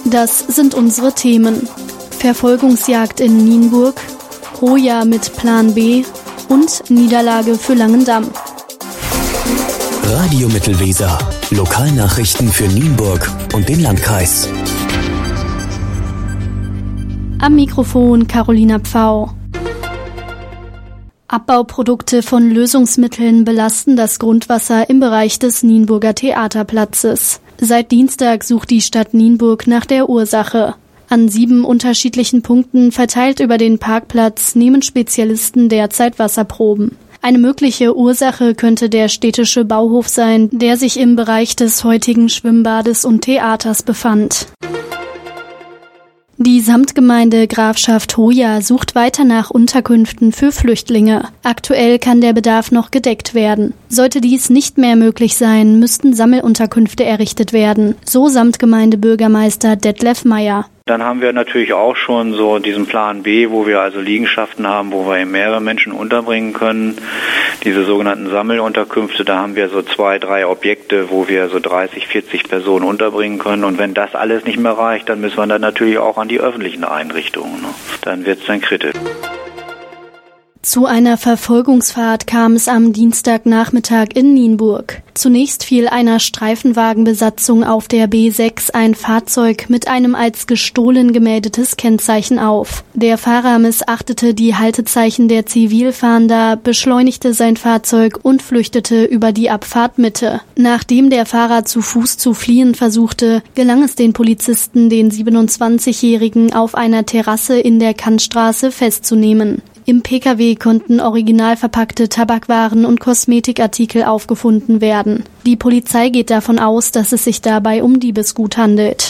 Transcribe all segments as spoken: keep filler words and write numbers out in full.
Das sind unsere Themen. Verfolgungsjagd in Nienburg, Hoya mit Plan B und Niederlage für Langendamm. Radio Mittelweser. Lokalnachrichten für Nienburg und den Landkreis. Am Mikrofon Carolina Pfau. Abbauprodukte von Lösungsmitteln belasten das Grundwasser im Bereich des Nienburger Theaterplatzes. Seit Dienstag sucht die Stadt Nienburg nach der Ursache. An sieben unterschiedlichen Punkten verteilt über den Parkplatz nehmen Spezialisten derzeit Wasserproben. Eine mögliche Ursache könnte der städtische Bauhof sein, der sich im Bereich des heutigen Schwimmbades und Theaters befand. Die Samtgemeinde Grafschaft Hoya sucht weiter nach Unterkünften für Flüchtlinge. Aktuell kann der Bedarf noch gedeckt werden. Sollte dies nicht mehr möglich sein, müssten Sammelunterkünfte errichtet werden, so Samtgemeindebürgermeister Detlef Meyer. Dann haben wir natürlich auch schon so diesen Plan B, wo wir also Liegenschaften haben, wo wir mehrere Menschen unterbringen können. Diese sogenannten Sammelunterkünfte, da haben wir so zwei, drei Objekte, wo wir so dreißig, vierzig Personen unterbringen können. Und wenn das alles nicht mehr reicht, dann müssen wir dann natürlich auch an die öffentlichen Einrichtungen. Ne? Dann wird es dann kritisch. Zu einer Verfolgungsfahrt kam es am Dienstagnachmittag in Nienburg. Zunächst fiel einer Streifenwagenbesatzung auf der B sechs ein Fahrzeug mit einem als gestohlen gemeldetes Kennzeichen auf. Der Fahrer missachtete die Haltezeichen der Zivilfahnder, beschleunigte sein Fahrzeug und flüchtete über die Abfahrtmitte. Nachdem der Fahrer zu Fuß zu fliehen versuchte, gelang es den Polizisten, den siebenundzwanzigjährigen auf einer Terrasse in der Kantstraße festzunehmen. Im Pkw konnten original verpackte Tabakwaren und Kosmetikartikel aufgefunden werden. Die Polizei geht davon aus, dass es sich dabei um Diebesgut handelt.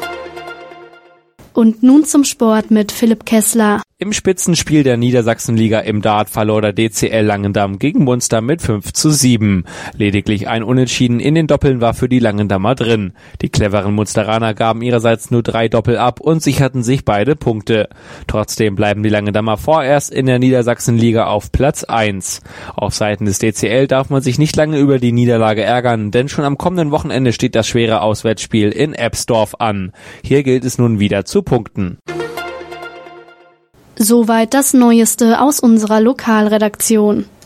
Und nun zum Sport mit Philipp Kessler. Im Spitzenspiel der Niedersachsenliga im Dart verlor der D C L Langendamm gegen Munster mit fünf zu sieben. Lediglich ein Unentschieden in den Doppeln war für die Langendammer drin. Die cleveren Munsteraner gaben ihrerseits nur drei Doppel ab und sicherten sich beide Punkte. Trotzdem bleiben die Langendammer vorerst in der Niedersachsenliga auf Platz eins. Auf Seiten des D C L darf man sich nicht lange über die Niederlage ärgern, denn schon am kommenden Wochenende steht das schwere Auswärtsspiel in Ebsdorf an. Hier gilt es nun wieder zu punkten. Soweit das Neueste aus unserer Lokalredaktion.